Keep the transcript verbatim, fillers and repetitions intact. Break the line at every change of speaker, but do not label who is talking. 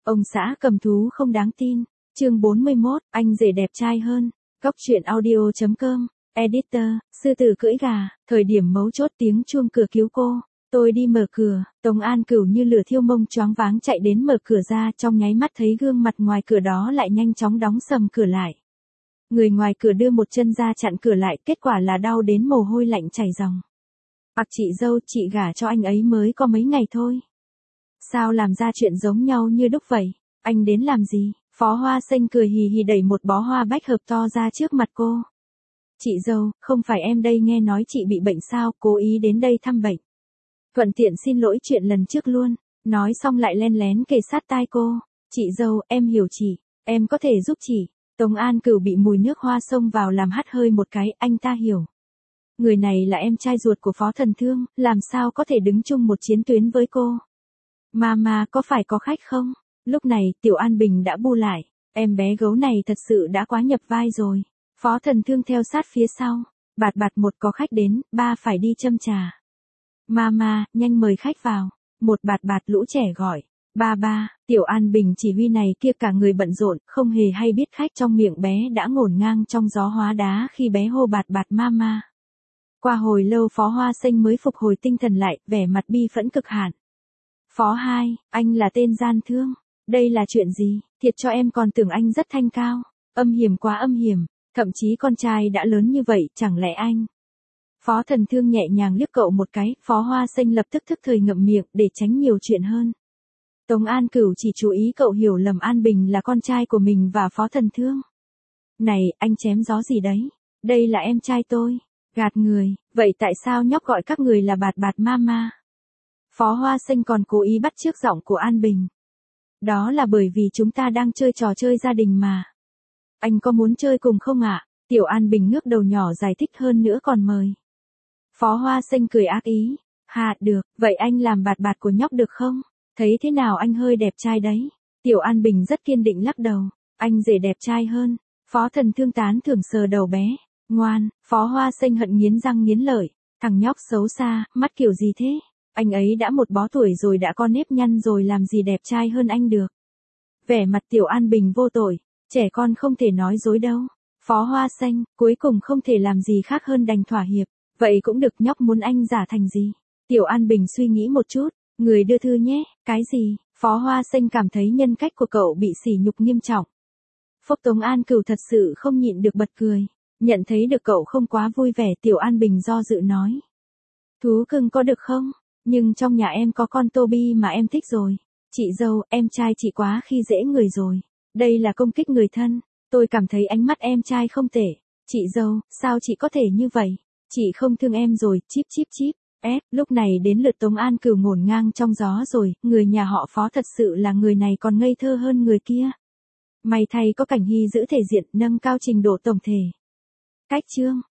Ông xã cầm thú không đáng tin. Chương bốn mươi mốt, anh rể đẹp trai hơn. Góc truyện audio chấm com. Editor, sư tử cưỡi gà. Thời điểm mấu chốt tiếng chuông cửa cứu cô. Tôi đi mở cửa, Tống An Cửu như lửa thiêu mông choáng váng chạy đến mở cửa ra, trong nháy mắt thấy gương mặt ngoài cửa đó lại nhanh chóng đóng sầm cửa lại. Người ngoài cửa đưa một chân ra chặn cửa lại, kết quả là đau đến mồ hôi lạnh chảy ròng. Ặc chị dâu, chị gả cho anh ấy mới có mấy ngày thôi. Sao làm ra chuyện giống nhau như đúc vậy? Anh đến làm gì? Phó Hoa Xanh cười hì hì đẩy một bó hoa bách hợp to ra trước mặt cô. Chị dâu, không phải em đây nghe nói chị bị bệnh sao, cố ý đến đây thăm bệnh. Thuận tiện xin lỗi chuyện lần trước luôn. Nói xong lại len lén kề sát tai cô. Chị dâu, em hiểu chị, em có thể giúp chị. Tống An Cửu bị mùi nước hoa xông vào làm hắt hơi một cái, anh ta hiểu. Người này là em trai ruột của Phó Thần Thương, làm sao có thể đứng chung một chiến tuyến với cô. Mama, có phải có khách không? Lúc này, Tiểu An Bình đã bu lại. Em bé gấu này thật sự đã quá nhập vai rồi. Phó Thần Thương theo sát phía sau. Bạt bạt một có khách đến, ba phải đi châm trà. Mama, nhanh mời khách vào. Một bạt bạt lũ trẻ gọi. Ba ba, Tiểu An Bình chỉ huy này kia cả người bận rộn, không hề hay biết khách trong miệng bé đã ngổn ngang trong gió hóa đá khi bé hô bạt bạt mama. Qua hồi lâu Phó Hoa Xanh mới phục hồi tinh thần lại, vẻ mặt bi phẫn cực hạn. Phó hai, anh là tên gian thương. Đây là chuyện gì? Thiệt cho em còn tưởng anh rất thanh cao. Âm hiểm quá âm hiểm. Thậm chí con trai đã lớn như vậy, chẳng lẽ anh... Phó Thần Thương nhẹ nhàng liếc cậu một cái, Phó Hoa Xanh lập tức thức thời ngậm miệng để tránh nhiều chuyện hơn. Tống An Cửu chỉ chú ý cậu hiểu lầm An Bình là con trai của mình và Phó Thần Thương. Này, anh chém gió gì đấy? Đây là em trai tôi. Gạt người, vậy tại sao nhóc gọi các người là bạt bạt mama? Phó Hoa Xanh còn cố ý bắt chước giọng của An Bình. Đó là bởi vì chúng ta đang chơi trò chơi gia đình mà. Anh có muốn chơi cùng không ạ? Tiểu An Bình ngước đầu nhỏ giải thích hơn nữa còn mời. Phó Hoa Xanh cười ác ý. Hà, được, vậy anh làm bạt bạt của nhóc được không? Thấy thế nào anh hơi đẹp trai đấy. Tiểu An Bình rất kiên định lắc đầu. Anh rể đẹp trai hơn. Phó Thần Thương tán thưởng sờ đầu bé. Ngoan, Phó Hoa Xanh hận nghiến răng nghiến lợi. Thằng nhóc xấu xa, mắt kiểu gì thế? Anh ấy đã một bó tuổi rồi đã có nếp nhăn rồi làm gì đẹp trai hơn anh được. Vẻ mặt Tiểu An Bình vô tội. Trẻ con không thể nói dối đâu. Phó Hoa Xanh, cuối cùng không thể làm gì khác hơn đành thỏa hiệp. Vậy cũng được, nhóc muốn anh giả thành gì? Tiểu An Bình suy nghĩ một chút. Người đưa thư nhé, cái gì? Phó Hoa Xanh cảm thấy nhân cách của cậu bị sỉ nhục nghiêm trọng. Phúc Tống An Cửu thật sự không nhịn được bật cười. Nhận thấy được cậu không quá vui vẻ, Tiểu An Bình do dự nói. Thú cưng có được không? Nhưng trong nhà em có con Toby mà em thích rồi. Chị dâu, em trai chị quá khi dễ người rồi. Đây là công kích người thân. Tôi cảm thấy ánh mắt em trai không tệ. Chị dâu, sao chị có thể như vậy? Chị không thương em rồi, chíp chíp chíp. Ép, lúc này đến lượt Tống An Cửu ngổn ngang trong gió rồi, người nhà họ Phó thật sự là người này còn ngây thơ hơn người kia. May thay có Cảnh Hy giữ thể diện, nâng cao trình độ tổng thể. Cách chương.